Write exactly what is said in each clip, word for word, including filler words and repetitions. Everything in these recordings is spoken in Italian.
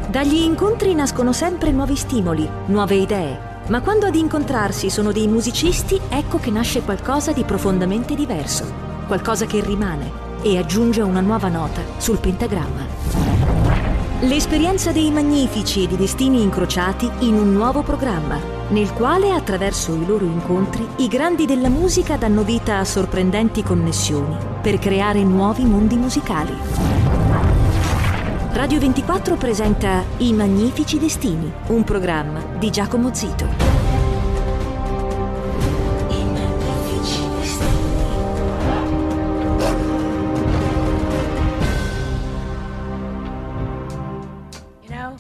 Dagli incontri nascono sempre nuovi stimoli, nuove idee, ma quando ad incontrarsi sono dei musicisti, ecco che nasce qualcosa di profondamente diverso, qualcosa che rimane e aggiunge una nuova nota sul pentagramma. L'esperienza dei Magnifici e di destini incrociati in un nuovo programma, nel quale attraverso i loro incontri i grandi della musica danno vita a sorprendenti connessioni per creare nuovi mondi musicali. Radio ventiquattro presenta I Magnifici Destini, un programma di Giacomo Zito. I Magnifici Destini. You know,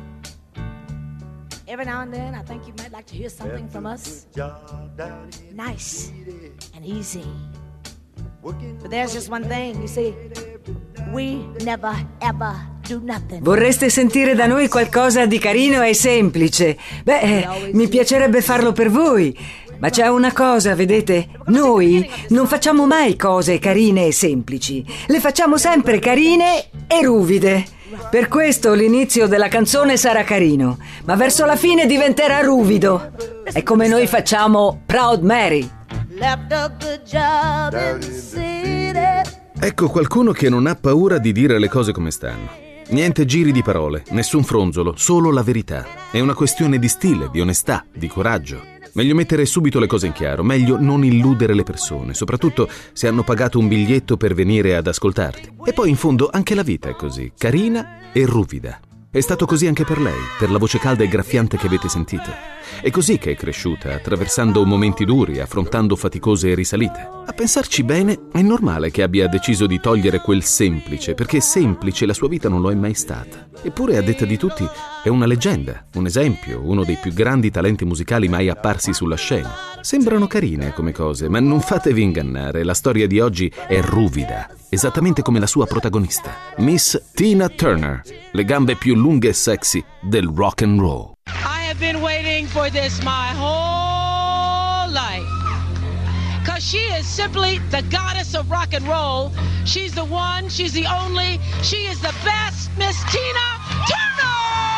every now and then I think you might like to hear something from us. Nice and easy. But there's just one thing, you see, we never ever do nothing. Vorreste sentire da noi qualcosa di carino e semplice? Beh, eh, mi piacerebbe farlo per voi. Ma c'è una cosa, vedete? Noi non facciamo mai cose carine e semplici. Le facciamo sempre carine e ruvide. Per questo l'inizio della canzone sarà carino, ma verso la fine diventerà ruvido. È come noi facciamo Proud Mary. Ecco qualcuno che non ha paura di dire le cose come stanno. Niente giri di parole, nessun fronzolo, solo la verità. È una questione di stile, di onestà, di coraggio. Meglio mettere subito le cose in chiaro, meglio non illudere le persone, soprattutto se hanno pagato un biglietto per venire ad ascoltarti. E poi in fondo anche la vita è così, carina e ruvida. È stato così anche per lei, per la voce calda e graffiante che avete sentito. È così che è cresciuta, attraversando momenti duri, affrontando faticose risalite. A pensarci bene, è normale che abbia deciso di togliere quel semplice, perché semplice la sua vita non lo è mai stata. Eppure, a detta di tutti, è una leggenda, un esempio, uno dei più grandi talenti musicali mai apparsi sulla scena. Sembrano carine come cose, ma non fatevi ingannare, la storia di oggi è ruvida, esattamente come la sua protagonista, Miss Tina Turner, le gambe più lunghe e sexy del rock and roll. I have been waiting for this my whole life. Cause she is simply the goddess of rock and roll. She's the one, she's the only, she is the best, Miss Tina Turner!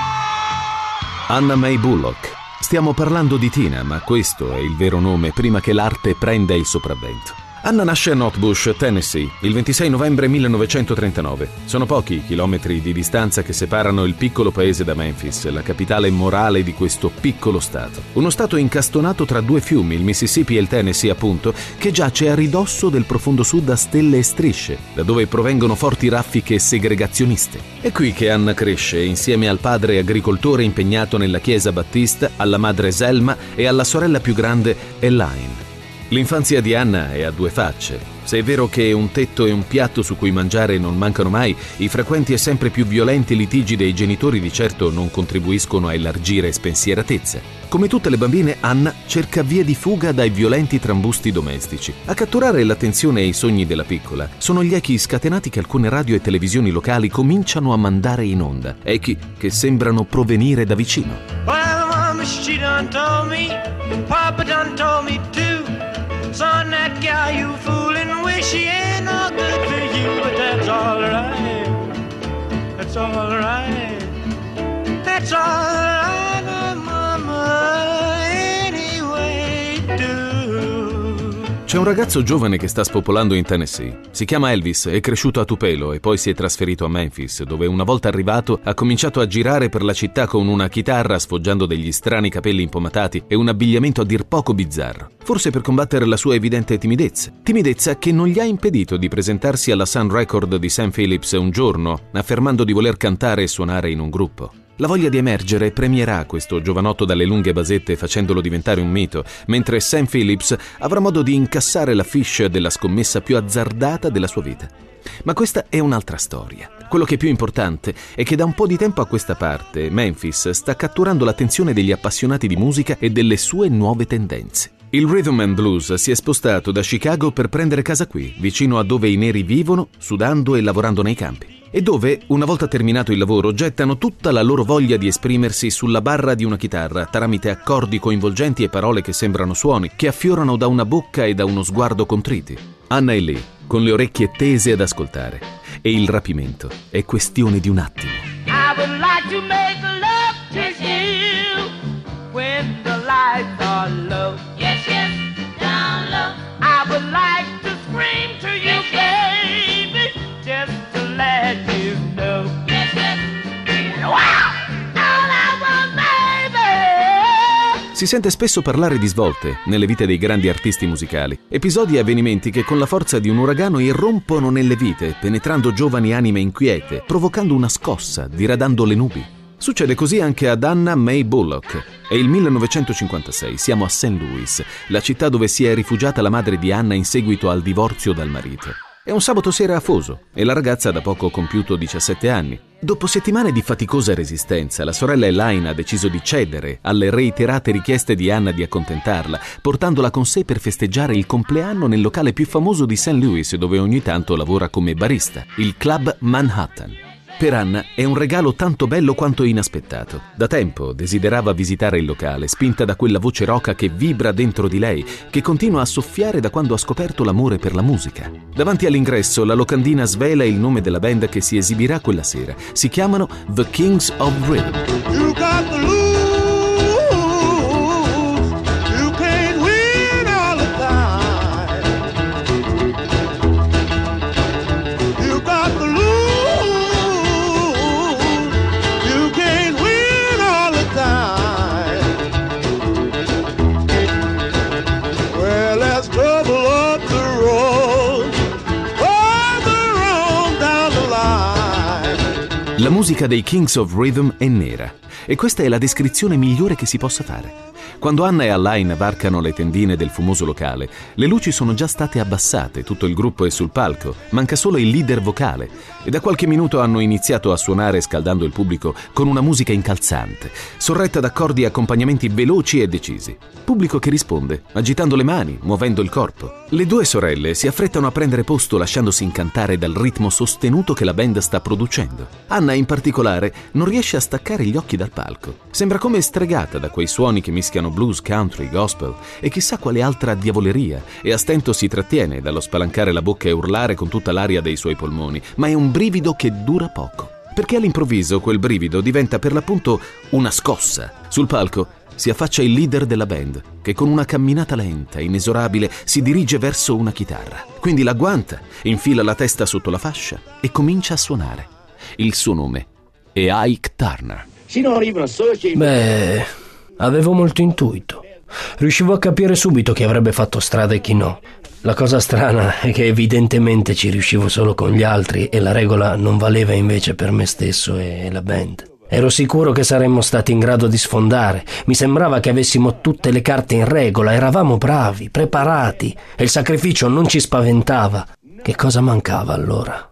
Anna Mae Bullock. Stiamo parlando di Tina, ma questo è il vero nome prima che l'arte prenda il sopravvento. Anna nasce a Nutbush, Tennessee, il ventisei novembre millenovecentotrentanove. Sono pochi i chilometri di distanza che separano il piccolo paese da Memphis, la capitale morale di questo piccolo stato. Uno stato incastonato tra due fiumi, il Mississippi e il Tennessee appunto, che giace a ridosso del profondo sud a stelle e strisce, da dove provengono forti raffiche segregazioniste. È qui che Anna cresce, insieme al padre agricoltore impegnato nella chiesa battista, alla madre Selma e alla sorella più grande, Elaine. L'infanzia di Anna è a due facce. Se è vero che un tetto e un piatto su cui mangiare non mancano mai, i frequenti e sempre più violenti litigi dei genitori di certo non contribuiscono a elargire spensieratezza. Come tutte le bambine, Anna cerca vie di fuga dai violenti trambusti domestici. A catturare l'attenzione e i sogni della piccola sono gli echi scatenati che alcune radio e televisioni locali cominciano a mandare in onda. Echi che sembrano provenire da vicino. Well, mama, she done told me, Papa done told me too. Son, that gal you foolin' with, she ain't no good for you, but that's all right. That's all right. That's all right, oh, mama, anyway do. C'è un ragazzo giovane che sta spopolando in Tennessee. Si chiama Elvis, è cresciuto a Tupelo e poi si è trasferito a Memphis, dove una volta arrivato ha cominciato a girare per la città con una chitarra sfoggiando degli strani capelli impomatati e un abbigliamento a dir poco bizzarro. Forse per combattere la sua evidente timidezza. Timidezza che non gli ha impedito di presentarsi alla Sun Record di Sam Phillips un giorno, affermando di voler cantare e suonare in un gruppo. La voglia di emergere premierà questo giovanotto dalle lunghe basette facendolo diventare un mito, mentre Sam Phillips avrà modo di incassare la fiche della scommessa più azzardata della sua vita. Ma questa è un'altra storia. Quello che è più importante è che da un po' di tempo a questa parte Memphis sta catturando l'attenzione degli appassionati di musica e delle sue nuove tendenze. Il rhythm and blues si è spostato da Chicago per prendere casa qui, vicino a dove i neri vivono, sudando e lavorando nei campi. E dove, una volta terminato il lavoro, gettano tutta la loro voglia di esprimersi sulla barra di una chitarra tramite accordi coinvolgenti e parole che sembrano suoni, che affiorano da una bocca e da uno sguardo contriti. Anna è lì, con le orecchie tese ad ascoltare. E il rapimento è questione di un attimo. I would like to make love to you when the lights are low. Yes, yes, down low. I would like to scream to you, yes, baby, just to let you know. Yes, yes. Wow! All I want, baby! Si sente spesso parlare di svolte nelle vite dei grandi artisti musicali, episodi e avvenimenti che con la forza di un uragano irrompono nelle vite, penetrando giovani anime inquiete, provocando una scossa, diradando le nubi. Succede così anche ad Anna Mae Bullock. È il millenovecentocinquantasei, siamo a Saint Louis, la città dove si è rifugiata la madre di Anna in seguito al divorzio dal marito. È un sabato sera afoso e la ragazza ha da poco compiuto diciassette anni. Dopo settimane di faticosa resistenza, la sorella Elaine ha deciso di cedere alle reiterate richieste di Anna di accontentarla, portandola con sé per festeggiare il compleanno nel locale più famoso di Saint Louis, dove ogni tanto lavora come barista, il Club Manhattan. Per Anna è un regalo tanto bello quanto inaspettato. Da tempo desiderava visitare il locale, spinta da quella voce roca che vibra dentro di lei, che continua a soffiare da quando ha scoperto l'amore per la musica. Davanti all'ingresso la locandina svela il nome della band che si esibirà quella sera. Si chiamano The Kings of Rhythm. You got the lose. You can't win all the time. You got the lose. La musica dei Kings of Rhythm è nera e questa è la descrizione migliore che si possa fare. Quando Anna e Alain varcano le tendine del fumoso locale, le luci sono già state abbassate, tutto il gruppo è sul palco, manca solo il leader vocale e da qualche minuto hanno iniziato a suonare scaldando il pubblico con una musica incalzante, sorretta da accordi e accompagnamenti veloci e decisi. Pubblico che risponde, agitando le mani, muovendo il corpo. Le due sorelle si affrettano a prendere posto lasciandosi incantare dal ritmo sostenuto che la band sta producendo. Anna in particolare non riesce a staccare gli occhi dal palco. Sembra come stregata da quei suoni che mischiano blues, country, gospel e chissà quale altra diavoleria, e a stento si trattiene dallo spalancare la bocca e urlare con tutta l'aria dei suoi polmoni, ma è un brivido che dura poco, perché all'improvviso quel brivido diventa per l'appunto una scossa. Sul palco si affaccia il leader della band, che con una camminata lenta e inesorabile si dirige verso una chitarra. Quindi l'agguanta, infila la testa sotto la fascia e comincia a suonare. Il suo nome è Ike Turner. Beh, avevo molto intuito. Riuscivo a capire subito chi avrebbe fatto strada e chi no. La cosa strana è che evidentemente ci riuscivo solo con gli altri e la regola non valeva invece per me stesso e la band. Ero sicuro che saremmo stati in grado di sfondare. Mi sembrava che avessimo tutte le carte in regola, eravamo bravi, preparati e il sacrificio non ci spaventava. Che cosa mancava allora?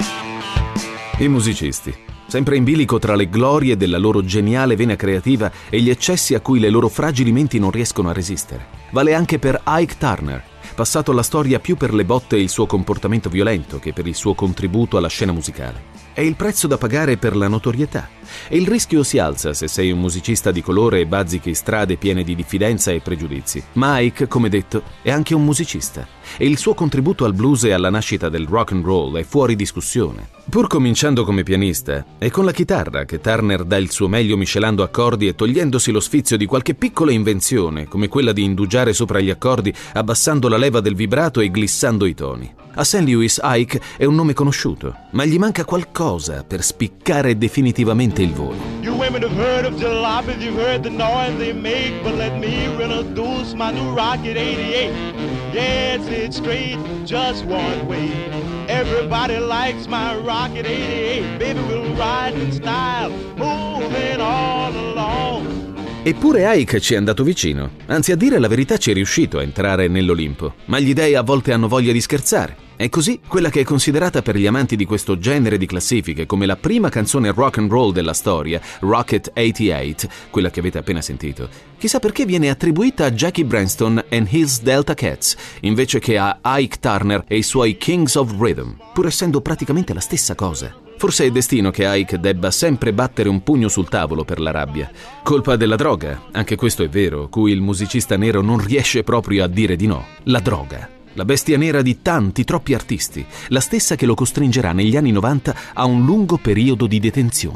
I musicisti, sempre in bilico tra le glorie della loro geniale vena creativa e gli eccessi a cui le loro fragili menti non riescono a resistere. Vale anche per Ike Turner, passato alla storia più per le botte e il suo comportamento violento che per il suo contributo alla scena musicale. È il prezzo da pagare per la notorietà e il rischio si alza se sei un musicista di colore e bazzichi strade piene di diffidenza e pregiudizi. Ma Ike, come detto, è anche un musicista e il suo contributo al blues e alla nascita del rock and roll è fuori discussione. Pur cominciando come pianista, è con la chitarra che Turner dà il suo meglio miscelando accordi e togliendosi lo sfizio di qualche piccola invenzione, come quella di indugiare sopra gli accordi abbassando la leva del vibrato e glissando i toni. A Saint Louis Ike è un nome conosciuto, ma gli manca qualcosa per spiccare definitivamente il volo. You women have heard of jalopies, you've heard the noise they make, but let me introduce my new Rocket eighty-eight. Yes, it's straight, just one way. Everybody likes my Rocket eighty-eight. Baby, we'll ride in style, moving all along. Eppure Ike ci è andato vicino, anzi a dire la verità ci è riuscito a entrare nell'Olimpo, ma gli dei a volte hanno voglia di scherzare. E così, quella che è considerata per gli amanti di questo genere di classifiche come la prima canzone rock and roll della storia, Rocket ottantotto, quella che avete appena sentito, chissà perché viene attribuita a Jackie Branston and his Delta Cats, invece che a Ike Turner e i suoi Kings of Rhythm, pur essendo praticamente la stessa cosa. Forse è destino che Ike debba sempre battere un pugno sul tavolo per la rabbia. Colpa della droga, anche questo è vero, cui il musicista nero non riesce proprio a dire di no. La droga. La bestia nera di tanti, troppi artisti, la stessa che lo costringerà negli anni novanta a un lungo periodo di detenzione.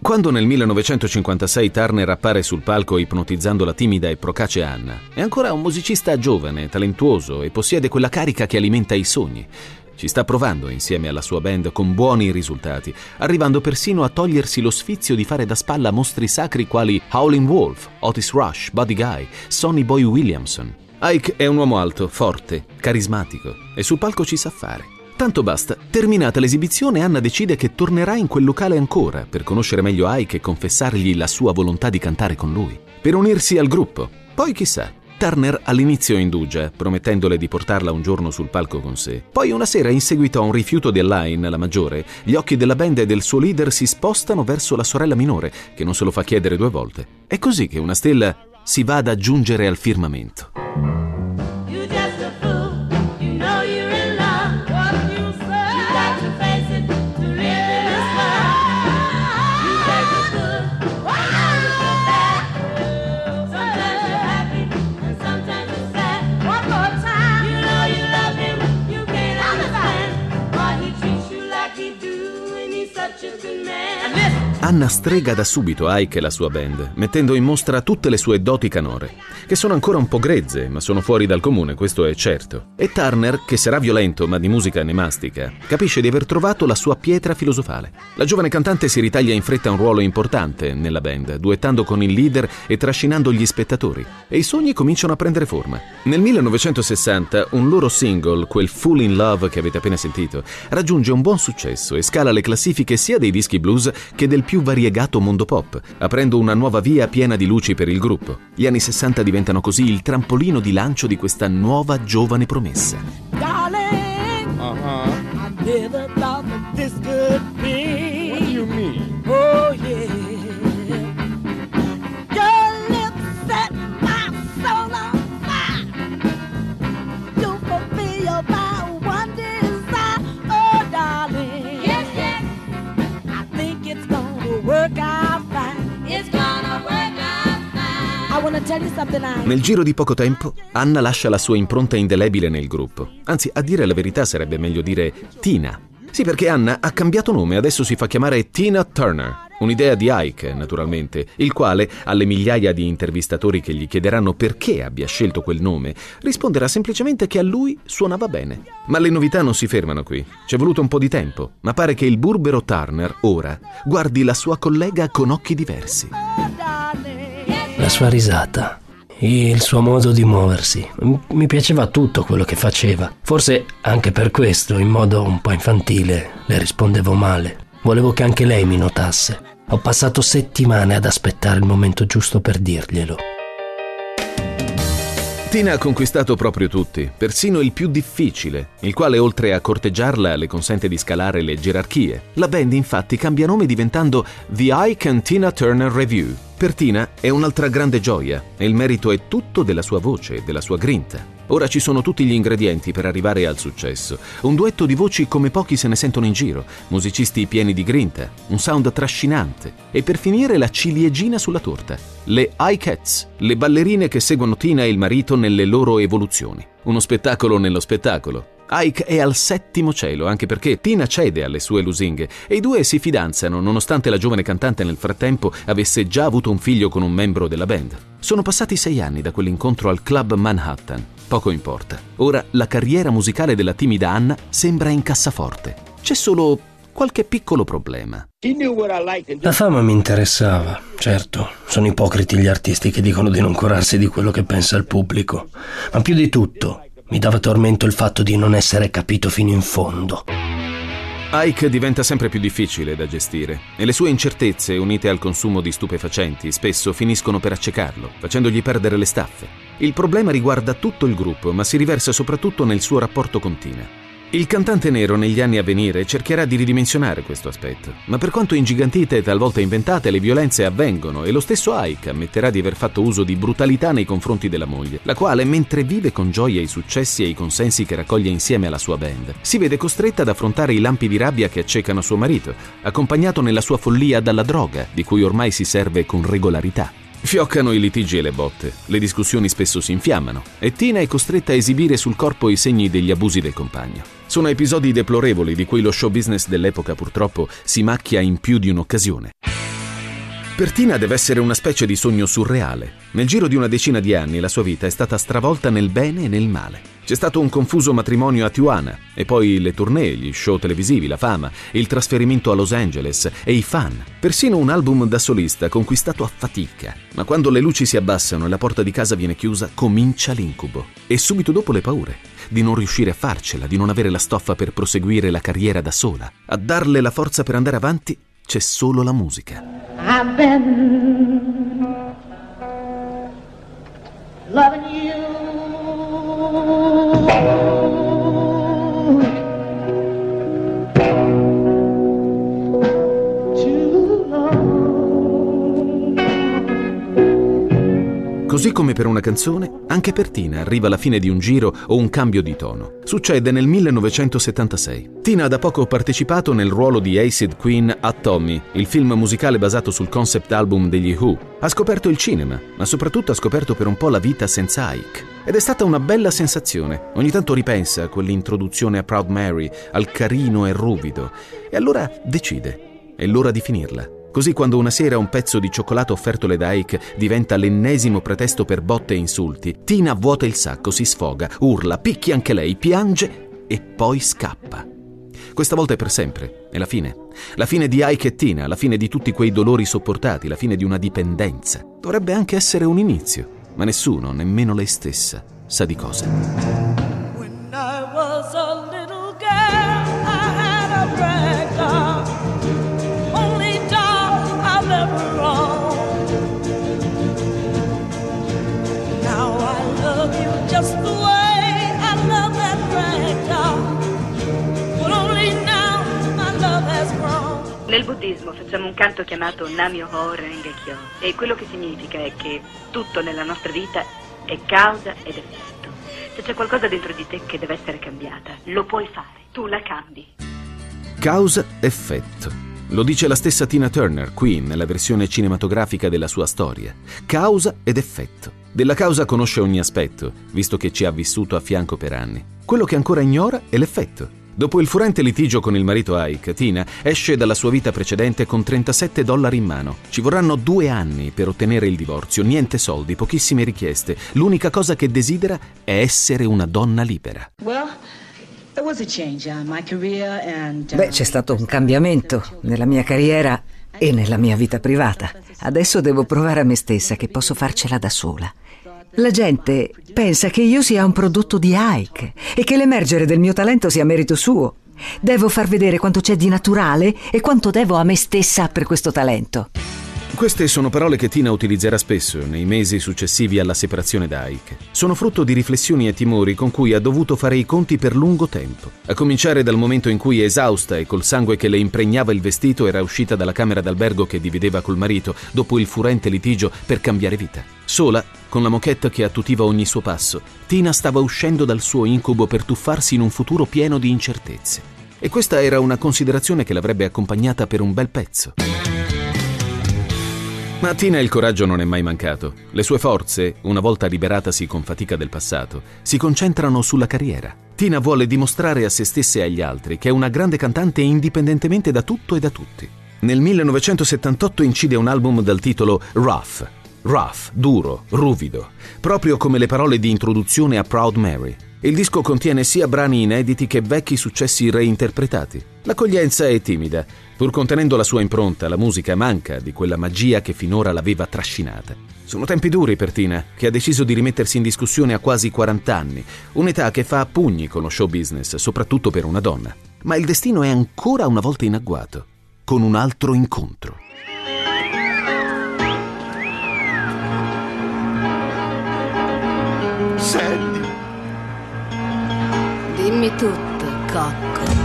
Quando nel millenovecentocinquantasei Turner appare sul palco ipnotizzando la timida e procace Anna, è ancora un musicista giovane, talentuoso e possiede quella carica che alimenta i sogni. Ci sta provando insieme alla sua band con buoni risultati, arrivando persino a togliersi lo sfizio di fare da spalla mostri sacri quali Howlin' Wolf, Otis Rush, Buddy Guy, Sonny Boy Williamson. Ike è un uomo alto, forte, carismatico e sul palco ci sa fare. Tanto basta, terminata l'esibizione, Anna decide che tornerà in quel locale ancora per conoscere meglio Ike e confessargli la sua volontà di cantare con lui, per unirsi al gruppo. Poi chissà, Turner all'inizio indugia, promettendole di portarla un giorno sul palco con sé. Poi una sera, in seguito a un rifiuto di Elaine, la maggiore, gli occhi della band e del suo leader si spostano verso la sorella minore, che non se lo fa chiedere due volte. È così che una stella si va ad aggiungere al firmamento. Anna strega da subito Ike e la sua band, mettendo in mostra tutte le sue doti canore, che sono ancora un po' grezze, ma sono fuori dal comune, questo è certo. E Turner, che sarà violento ma di musica ne mastica, capisce di aver trovato la sua pietra filosofale. La giovane cantante si ritaglia in fretta un ruolo importante nella band, duettando con il leader e trascinando gli spettatori, e i sogni cominciano a prendere forma. Nel millenovecentosessanta un loro single, quel Fool in Love che avete appena sentito, raggiunge un buon successo e scala le classifiche sia dei dischi blues che del più variegato mondo pop, aprendo una nuova via piena di luci per il gruppo. Gli anni sessanta diventano così il trampolino di lancio di questa nuova giovane promessa. Darling, uh-huh. I never thought that this could be. What do you mean? Oh yeah. Your lips set my soul on fire. You fulfill my one desire. Oh darling. Yes, yes. I think it's gonna work out fine. It's gonna work out fine. I wanna tell you something. I... Nel giro di poco tempo, Anna lascia la sua impronta indelebile nel gruppo. Anzi, a dire la verità sarebbe meglio dire Tina. Sì, perché Anna ha cambiato nome, adesso si fa chiamare Tina Turner. Un'idea di Ike, naturalmente, il quale, alle migliaia di intervistatori che gli chiederanno perché abbia scelto quel nome, risponderà semplicemente che a lui suonava bene. Ma le novità non si fermano qui. C'è voluto un po' di tempo, ma pare che il burbero Turner, ora, guardi la sua collega con occhi diversi. La sua risata, il suo modo di muoversi, mi piaceva tutto quello che faceva. Forse anche per questo, in modo un po' infantile, le rispondevo male. Volevo che anche lei mi notasse. Ho passato settimane ad aspettare il momento giusto per dirglielo. Tina ha conquistato proprio tutti, persino il più difficile, il quale oltre a corteggiarla le consente di scalare le gerarchie. La band infatti cambia nome diventando The Ike and Tina Turner Revue. Per Tina è un'altra grande gioia e il merito è tutto della sua voce e della sua grinta. Ora ci sono tutti gli ingredienti per arrivare al successo. Un duetto di voci come pochi se ne sentono in giro, musicisti pieni di grinta, un sound trascinante e per finire la ciliegina sulla torta, le Ikettes, le ballerine che seguono Tina e il marito nelle loro evoluzioni. Uno spettacolo nello spettacolo. Ike è al settimo cielo, anche perché Tina cede alle sue lusinghe e i due si fidanzano nonostante la giovane cantante nel frattempo avesse già avuto un figlio con un membro della band. Sono passati sei anni da quell'incontro al Club Manhattan. Poco importa. Ora la carriera musicale della timida Anna sembra in cassaforte. C'è solo qualche piccolo problema. La fama mi interessava, certo. Sono ipocriti gli artisti che dicono di non curarsi di quello che pensa il pubblico. Ma più di tutto mi dava tormento il fatto di non essere capito fino in fondo. Ike diventa sempre più difficile da gestire e le sue incertezze, unite al consumo di stupefacenti, spesso finiscono per accecarlo, facendogli perdere le staffe. Il problema riguarda tutto il gruppo, ma si riversa soprattutto nel suo rapporto con Tina. Il cantante nero negli anni a venire cercherà di ridimensionare questo aspetto, ma per quanto ingigantite e talvolta inventate, le violenze avvengono e lo stesso Ike ammetterà di aver fatto uso di brutalità nei confronti della moglie, la quale, mentre vive con gioia i successi e i consensi che raccoglie insieme alla sua band, si vede costretta ad affrontare i lampi di rabbia che accecano suo marito, accompagnato nella sua follia dalla droga, di cui ormai si serve con regolarità. Fioccano i litigi e le botte, le discussioni spesso si infiammano e Tina è costretta a esibire sul corpo i segni degli abusi del compagno. Sono episodi deplorevoli di cui lo show business dell'epoca purtroppo si macchia in più di un'occasione. Per Tina deve essere una specie di sogno surreale. Nel giro di una decina di anni la sua vita è stata stravolta nel bene e nel male. C'è stato un confuso matrimonio a Tijuana, e poi le tournée, gli show televisivi, la fama, il trasferimento a Los Angeles e i fan. Persino un album da solista conquistato a fatica. Ma quando le luci si abbassano e la porta di casa viene chiusa, comincia l'incubo. E subito dopo le paure. Di non riuscire a farcela, di non avere la stoffa per proseguire la carriera da sola. A darle la forza per andare avanti c'è solo la musica. I've been loving you too long. Così come per una canzone, anche per Tina arriva la fine di un giro o un cambio di tono. Succede nel millenovecentosettantasei. Tina ha da poco partecipato nel ruolo di Acid Queen a Tommy, il film musicale basato sul concept album degli Who. Ha scoperto il cinema, ma soprattutto ha scoperto per un po' la vita senza Ike. Ed è stata una bella sensazione. Ogni tanto ripensa a quell'introduzione a Proud Mary, al carino e ruvido. E allora decide. È l'ora di finirla. Così quando una sera un pezzo di cioccolato offertole da Ike diventa l'ennesimo pretesto per botte e insulti, Tina vuota il sacco, si sfoga, urla, picchia anche lei, piange e poi scappa. Questa volta è per sempre, è la fine. La fine di Ike e Tina, la fine di tutti quei dolori sopportati, la fine di una dipendenza. Dovrebbe anche essere un inizio, ma nessuno, nemmeno lei stessa, sa di cosa. When I was a little girl, I had a rag doll, only doll I've ever owned. Now I love you just the way I love that rag doll, but only now my love has grown. Nel buddismo facciamo un canto chiamato Nam-myoho Renge Kyo, e quello che significa è che tutto nella nostra vita è causa ed effetto. Se c'è qualcosa dentro di te che deve essere cambiata, lo puoi fare, tu la cambi. Causa-effetto. Lo dice la stessa Tina Turner qui nella versione cinematografica della sua storia. Causa ed effetto. Della causa conosce ogni aspetto, visto che ci ha vissuto a fianco per anni. Quello che ancora ignora è l'effetto. Dopo il furente litigio con il marito Ike, Tina esce dalla sua vita precedente con trentasette dollari in mano. Ci vorranno due anni per ottenere il divorzio, niente soldi, pochissime richieste. L'unica cosa che desidera è essere una donna libera. Beh, c'è stato un cambiamento nella mia carriera e nella mia vita privata. Adesso devo provare a me stessa che posso farcela da sola. La gente pensa che io sia un prodotto di Ike e che l'emergere del mio talento sia merito suo. Devo far vedere quanto c'è di naturale e quanto devo a me stessa per questo talento. Queste sono parole che Tina utilizzerà spesso nei mesi successivi alla separazione da Ike. Sono frutto di riflessioni e timori con cui ha dovuto fare i conti per lungo tempo. A cominciare dal momento in cui, esausta e col sangue che le impregnava il vestito, era uscita dalla camera d'albergo che divideva col marito dopo il furente litigio per cambiare vita. Sola, con la moquette che attutiva ogni suo passo, Tina stava uscendo dal suo incubo per tuffarsi in un futuro pieno di incertezze. E questa era una considerazione che l'avrebbe accompagnata per un bel pezzo. Ma a Tina il coraggio non è mai mancato. Le sue forze, una volta liberatasi con fatica del passato, si concentrano sulla carriera. Tina vuole dimostrare a se stessa e agli altri che è una grande cantante indipendentemente da tutto e da tutti. Nel millenovecentosettantotto incide un album dal titolo Rough. Rough, duro, ruvido, proprio come le parole di introduzione a Proud Mary. Il disco contiene sia brani inediti che vecchi successi reinterpretati. L'accoglienza è timida. Pur contenendo la sua impronta, la musica manca di quella magia che finora l'aveva trascinata. Sono tempi duri per Tina, che ha deciso di rimettersi in discussione a quasi quaranta anni, un'età che fa a pugni con lo show business, soprattutto per una donna. Ma il destino è ancora una volta in agguato, con un altro incontro. Sandy, dimmi tutto, cocco.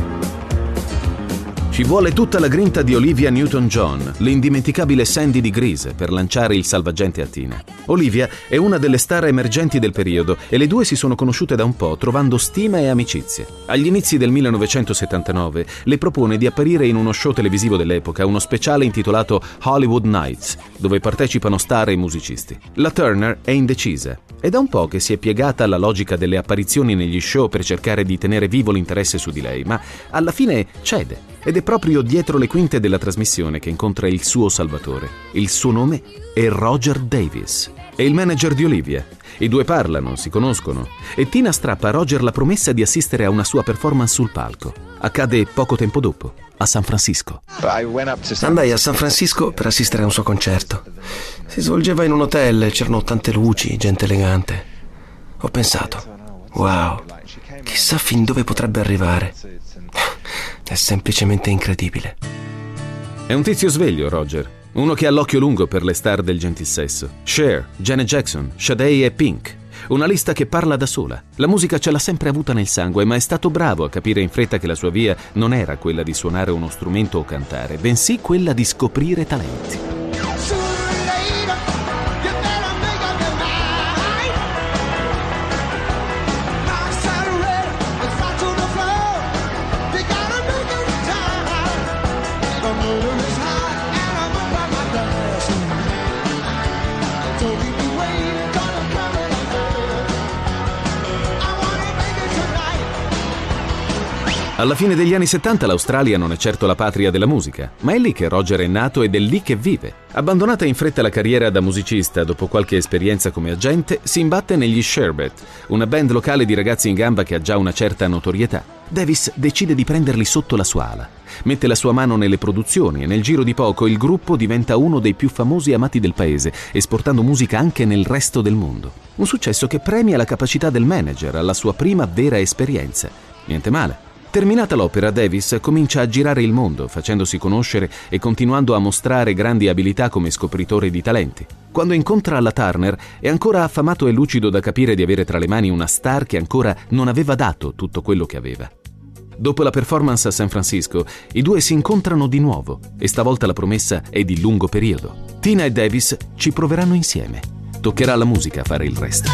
Ci vuole tutta la grinta di Olivia Newton-John, l'indimenticabile Sandy di Grease, per lanciare il salvagente a Tina. Olivia è una delle star emergenti del periodo e le due si sono conosciute da un po', trovando stima e amicizia. Agli inizi del millenovecentosettantanove le propone di apparire in uno show televisivo dell'epoca, uno speciale intitolato Hollywood Nights, dove partecipano star e musicisti. La Turner è indecisa. È da un po' che si è piegata alla logica delle apparizioni negli show per cercare di tenere vivo l'interesse su di lei, ma alla fine cede. Ed è proprio dietro le quinte della trasmissione che incontra il suo salvatore. Il suo nome è Roger Davis. È il manager di Olivia. I due parlano, si conoscono, e Tina strappa a Roger la promessa di assistere a una sua performance sul palco. Accade poco tempo dopo, a San Francisco. Andai a San Francisco per assistere a un suo concerto. Si svolgeva in un hotel, c'erano tante luci, gente elegante. Ho pensato, wow, chissà fin dove potrebbe arrivare. È semplicemente incredibile. È un tizio sveglio, Roger. Uno che ha l'occhio lungo per le star del gentilsesso. Cher, Janet Jackson, Sade e Pink. Una lista che parla da sola. La musica ce l'ha sempre avuta nel sangue, ma è stato bravo a capire in fretta che la sua via non era quella di suonare uno strumento o cantare, bensì quella di scoprire talenti. Alla fine degli anni settanta l'Australia non è certo la patria della musica, ma è lì che Roger è nato ed è lì che vive. Abbandonata in fretta la carriera da musicista dopo qualche esperienza come agente, si imbatte negli Sherbet, una band locale di ragazzi in gamba che ha già una certa notorietà. Davis decide di prenderli sotto la sua ala. Mette la sua mano nelle produzioni e nel giro di poco il gruppo diventa uno dei più famosi e amati del paese, esportando musica anche nel resto del mondo. Un successo che premia la capacità del manager alla sua prima vera esperienza. Niente male. Terminata l'opera, Davis comincia a girare il mondo, facendosi conoscere e continuando a mostrare grandi abilità come scopritore di talenti. Quando incontra la Turner è ancora affamato e lucido da capire di avere tra le mani una star che ancora non aveva dato tutto quello che aveva. Dopo la performance a San Francisco, i due si incontrano di nuovo e stavolta la promessa è di lungo periodo. Tina e Davis ci proveranno insieme. Toccherà alla musica fare il resto.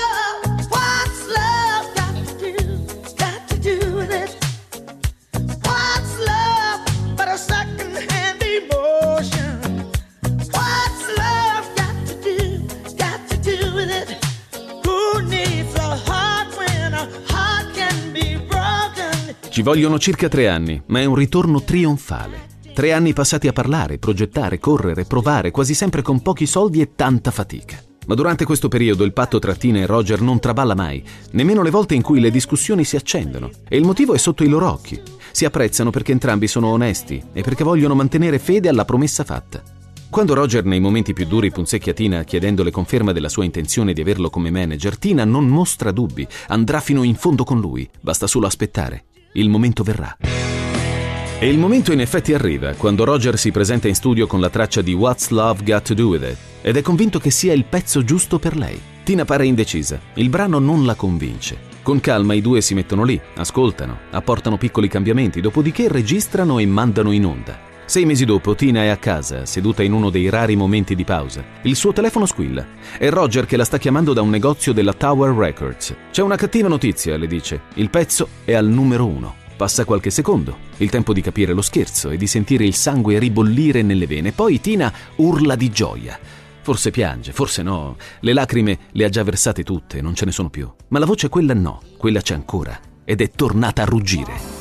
Ci vogliono circa tre anni, ma è un ritorno trionfale. Tre anni passati a parlare, progettare, correre, provare, quasi sempre con pochi soldi e tanta fatica. Ma durante questo periodo il patto tra Tina e Roger non traballa mai, nemmeno le volte in cui le discussioni si accendono. E il motivo è sotto i loro occhi. Si apprezzano perché entrambi sono onesti e perché vogliono mantenere fede alla promessa fatta. Quando Roger nei momenti più duri punzecchia Tina chiedendole conferma della sua intenzione di averlo come manager, Tina non mostra dubbi, andrà fino in fondo con lui, basta solo aspettare. Il momento verrà. E il momento in effetti arriva, quando Roger si presenta in studio con la traccia di What's Love Got to Do With It ed è convinto che sia il pezzo giusto per lei. Tina pare indecisa, il brano non la convince. Con calma i due si mettono lì, ascoltano, apportano piccoli cambiamenti, dopodiché registrano e mandano in onda. Sei mesi dopo Tina è a casa, seduta in uno dei rari momenti di pausa. Il suo telefono squilla. È Roger che la sta chiamando da un negozio della Tower Records. C'è una cattiva notizia, le dice. Il pezzo è al numero uno. Passa qualche secondo, il tempo di capire lo scherzo e di sentire il sangue ribollire nelle vene. Poi Tina urla di gioia. Forse piange, forse no. Le lacrime le ha già versate tutte, non ce ne sono più. Ma la voce quella no, quella c'è ancora. Ed è tornata a ruggire.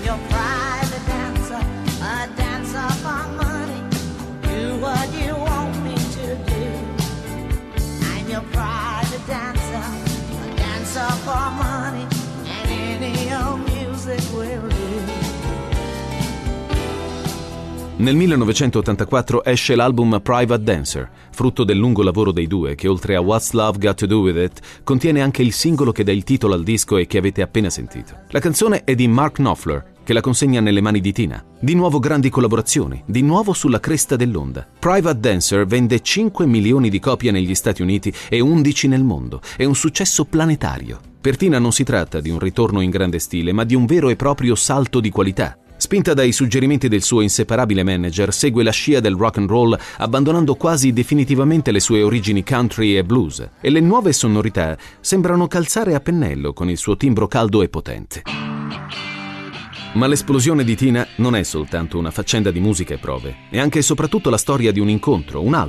Nel millenovecentottantaquattro esce l'album Private Dancer, frutto del lungo lavoro dei due, che oltre a What's Love Got to Do With It contiene anche il singolo che dà il titolo al disco e che avete appena sentito. La canzone è di Mark Knopfler, che la consegna nelle mani di Tina. Di nuovo grandi collaborazioni, di nuovo sulla cresta dell'onda. Private Dancer vende cinque milioni di copie negli Stati Uniti e undici nel mondo. È un successo planetario. Per Tina non si tratta di un ritorno in grande stile, ma di un vero e proprio salto di qualità. Spinta dai suggerimenti del suo inseparabile manager, segue la scia del rock and roll, abbandonando quasi definitivamente le sue origini country e blues, e le nuove sonorità sembrano calzare a pennello con il suo timbro caldo e potente. Ma l'esplosione di Tina non è soltanto una faccenda di musica e prove, è anche e soprattutto la storia di un incontro, un altro,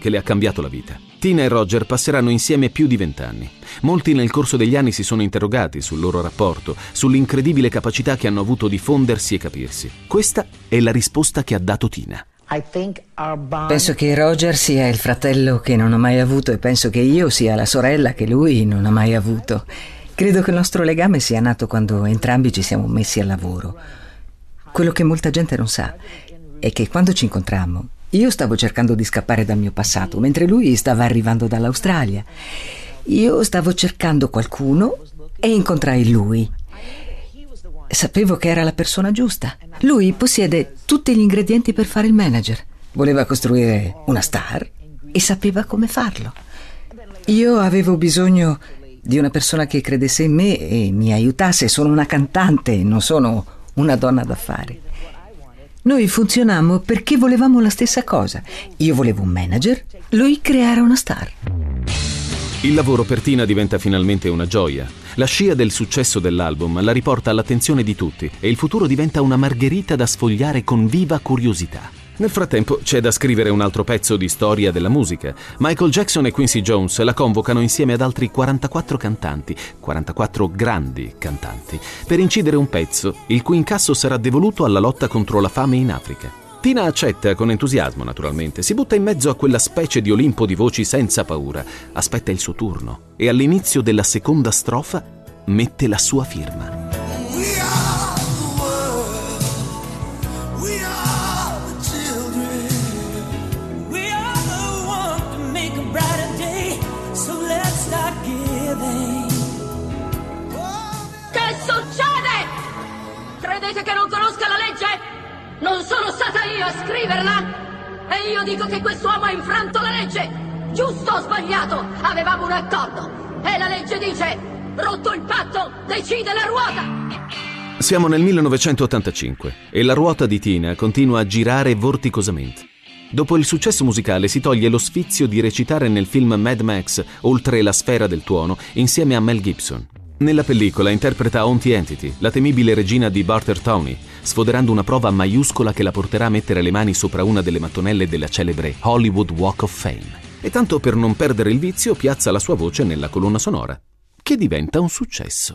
che le ha cambiato la vita. Tina e Roger passeranno insieme più di vent'anni. Molti nel corso degli anni si sono interrogati sul loro rapporto, sull'incredibile capacità che hanno avuto di fondersi e capirsi. Questa è la risposta che ha dato Tina. Penso che Roger sia il fratello che non ho mai avuto e penso che io sia la sorella che lui non ha mai avuto. Credo che il nostro legame sia nato quando entrambi ci siamo messi al lavoro. Quello che molta gente non sa è che quando ci incontrammo io stavo cercando di scappare dal mio passato, mentre lui stava arrivando dall'Australia. Io stavo cercando qualcuno e incontrai lui. Sapevo che era la persona giusta. Lui possiede tutti gli ingredienti per fare il manager. Voleva costruire una star e sapeva come farlo. Io avevo bisogno di una persona che credesse in me e mi aiutasse. Sono una cantante, non sono una donna d'affari. Noi funzionammo perché volevamo la stessa cosa. Io volevo un manager, lui creare una star. Il lavoro per Tina diventa finalmente una gioia. La scia del successo dell'album la riporta all'attenzione di tutti e il futuro diventa una margherita da sfogliare con viva curiosità. Nel frattempo c'è da scrivere un altro pezzo di storia della musica. Michael Jackson e Quincy Jones la convocano insieme ad altri quarantaquattro cantanti, quarantaquattro grandi cantanti, per incidere un pezzo il cui incasso sarà devoluto alla lotta contro la fame in Africa. Tina accetta con entusiasmo, naturalmente, si butta in mezzo a quella specie di Olimpo di voci senza paura, aspetta il suo turno e all'inizio della seconda strofa mette la sua firma. Che succede? Credete che non conosca la legge? Non sono stata io a scriverla? E io dico che quest'uomo ha infranto la legge. Giusto o sbagliato? Avevamo un accordo. E la legge dice: rotto il patto, decide la ruota. Siamo nel millenovecentottantacinque e la ruota di Tina continua a girare vorticosamente. Dopo il successo musicale si toglie lo sfizio di recitare nel film Mad Max, Oltre la sfera del tuono, insieme a Mel Gibson. Nella pellicola interpreta Auntie Entity, la temibile regina di Bartertown, sfoderando una prova maiuscola che la porterà a mettere le mani sopra una delle mattonelle della celebre Hollywood Walk of Fame. E tanto per non perdere il vizio piazza la sua voce nella colonna sonora, che diventa un successo.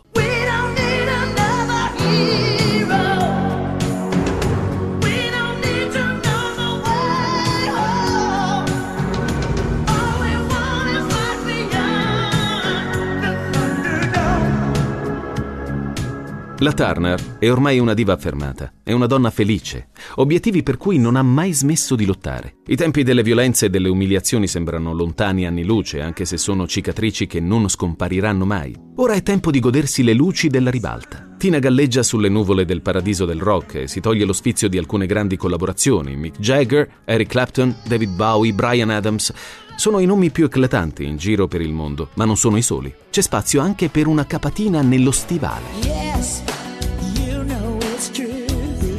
La Turner è ormai una diva affermata, è una donna felice, obiettivi per cui non ha mai smesso di lottare. I tempi delle violenze e delle umiliazioni sembrano lontani anni luce, anche se sono cicatrici che non scompariranno mai. Ora è tempo di godersi le luci della ribalta. Tina galleggia sulle nuvole del paradiso del rock e si toglie lo sfizio di alcune grandi collaborazioni. Mick Jagger, Eric Clapton, David Bowie, Bryan Adams... sono i nomi più eclatanti in giro per il mondo, ma non sono i soli. C'è spazio anche per una capatina nello stivale. Yes, you know it's true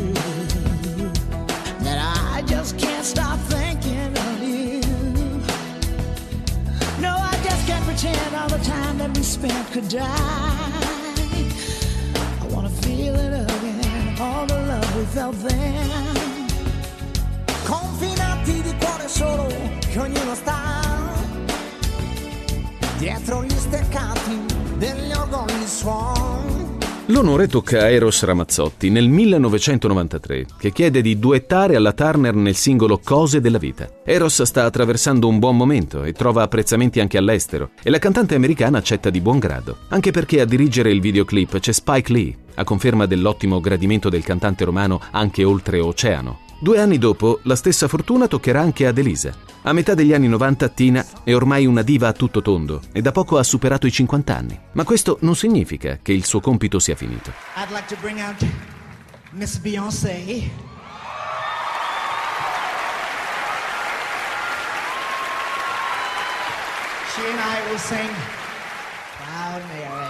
that I just can't stop thinking of you. No, I just can't pretend all the time that we spent could die. I wanna feel it again, all the love we felt then. Confinati di cuore solo, che ognuno sta dietro gli steccati degli orgogli suon. L'onore tocca a Eros Ramazzotti nel millenovecentonovantatré, che chiede di duettare alla Turner nel singolo Cose della vita. Eros sta attraversando un buon momento e trova apprezzamenti anche all'estero, e la cantante americana accetta di buon grado, anche perché a dirigere il videoclip c'è Spike Lee, a conferma dell'ottimo gradimento del cantante romano anche oltre oceano. Due anni dopo, la stessa fortuna toccherà anche ad Elisa. A metà degli anni novanta, Tina è ormai una diva a tutto tondo e da poco ha superato i cinquanta anni. Ma questo non significa che il suo compito sia finito. I'd like to bring out Miss Beyoncé. She and I will sing Proud Mary.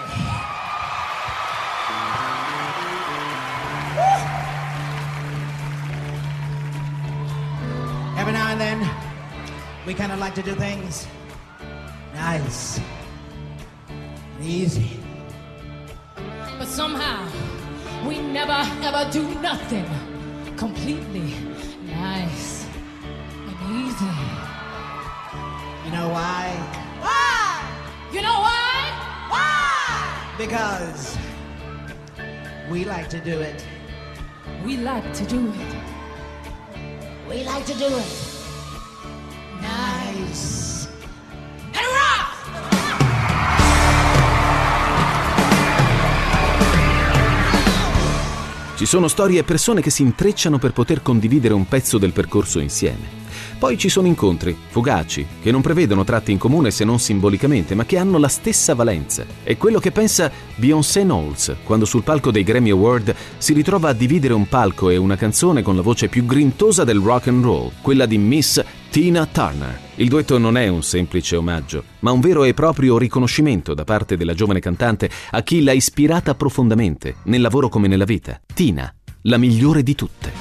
Every now and then, we kind of like to do things nice and easy. But somehow, we never ever do nothing completely nice and easy. because we like to do it. We like to do it. We like to do it. Nice. And rock! Ci sono storie e persone che si intrecciano per poter condividere un pezzo del percorso insieme. Poi ci sono incontri, fugaci, che non prevedono tratti in comune se non simbolicamente, ma che hanno la stessa valenza. È quello che pensa Beyoncé Knowles quando sul palco dei Grammy Award si ritrova a dividere un palco e una canzone con la voce più grintosa del rock and roll, quella di Miss Tina Turner. Il duetto non è un semplice omaggio, ma un vero e proprio riconoscimento da parte della giovane cantante a chi l'ha ispirata profondamente, nel lavoro come nella vita. Tina, la migliore di tutte.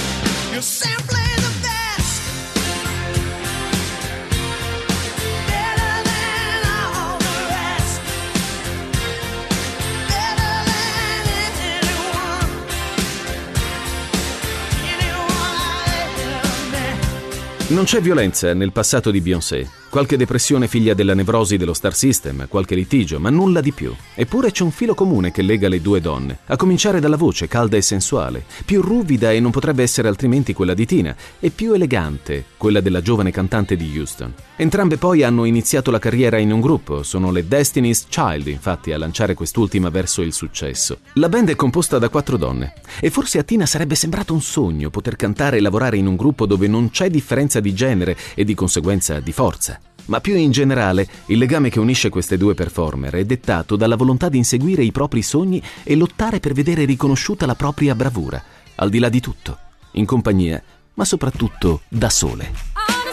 Non c'è violenza nel passato di Beyoncé. Qualche depressione figlia della nevrosi dello Star System, qualche litigio, ma nulla di più. Eppure c'è un filo comune che lega le due donne, a cominciare dalla voce calda e sensuale, più ruvida e non potrebbe essere altrimenti quella di Tina, e più elegante, quella della giovane cantante di Houston. Entrambe poi hanno iniziato la carriera in un gruppo, sono le Destiny's Child infatti a lanciare quest'ultima verso il successo. La band è composta da quattro donne, e forse a Tina sarebbe sembrato un sogno poter cantare e lavorare in un gruppo dove non c'è differenza di genere e di conseguenza di forza. Ma più in generale, il legame che unisce queste due performer è dettato dalla volontà di inseguire i propri sogni e lottare per vedere riconosciuta la propria bravura, al di là di tutto, in compagnia, ma soprattutto da sole.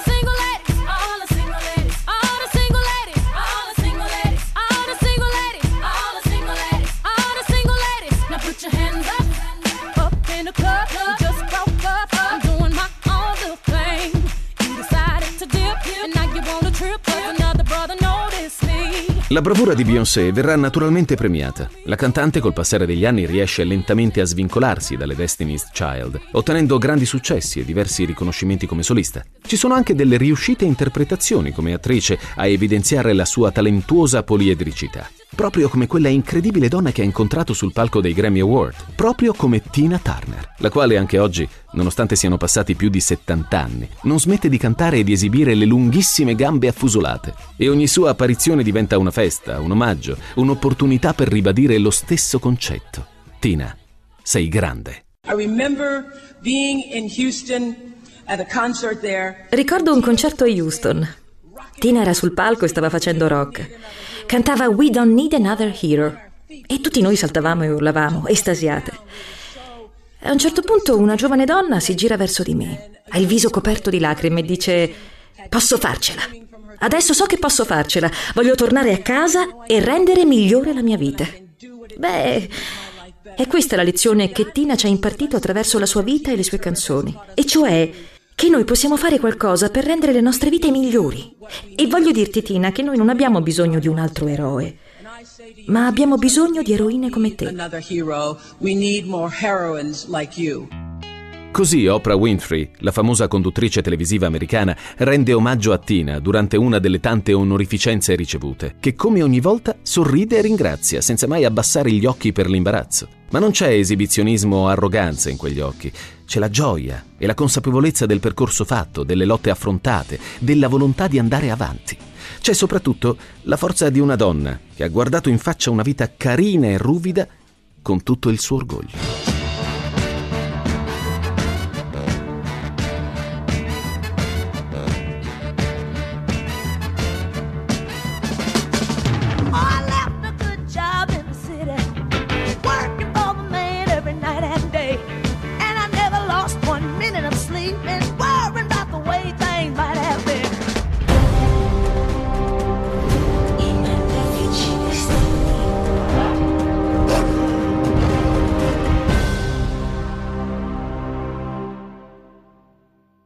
La bravura di Beyoncé verrà naturalmente premiata. La cantante col passare degli anni riesce lentamente a svincolarsi dalle Destiny's Child, ottenendo grandi successi e diversi riconoscimenti come solista. Ci sono anche delle riuscite interpretazioni come attrice a evidenziare la sua talentuosa poliedricità. Proprio come quella incredibile donna che ha incontrato sul palco dei Grammy Award, proprio come Tina Turner, la quale anche oggi, nonostante siano passati più di settanta anni, non smette di cantare e di esibire le lunghissime gambe affusolate. E ogni sua apparizione diventa una festa, un omaggio, un'opportunità per ribadire lo stesso concetto. Tina, sei grande. I remember being in Houston at a concert there. Ricordo un concerto a Houston. Tina era sul palco e stava facendo rock. Cantava We Don't Need Another Hero e tutti noi saltavamo e urlavamo, estasiate. A un certo punto una giovane donna si gira verso di me, ha il viso coperto di lacrime e dice: posso farcela. Adesso so che posso farcela. Voglio tornare a casa e rendere migliore la mia vita. Beh, è questa la lezione che Tina ci ha impartito attraverso la sua vita e le sue canzoni, e cioè che noi possiamo fare qualcosa per rendere le nostre vite migliori. E voglio dirti, Tina, che noi non abbiamo bisogno di un altro eroe, ma abbiamo bisogno di eroine come te. Così Oprah Winfrey, la famosa conduttrice televisiva americana, rende omaggio a Tina durante una delle tante onorificenze ricevute, che come ogni volta sorride e ringrazia senza mai abbassare gli occhi per l'imbarazzo. Ma non c'è esibizionismo o arroganza in quegli occhi, c'è la gioia e la consapevolezza del percorso fatto, delle lotte affrontate, della volontà di andare avanti. C'è soprattutto la forza di una donna che ha guardato in faccia una vita carina e ruvida con tutto il suo orgoglio. One minute of sleep and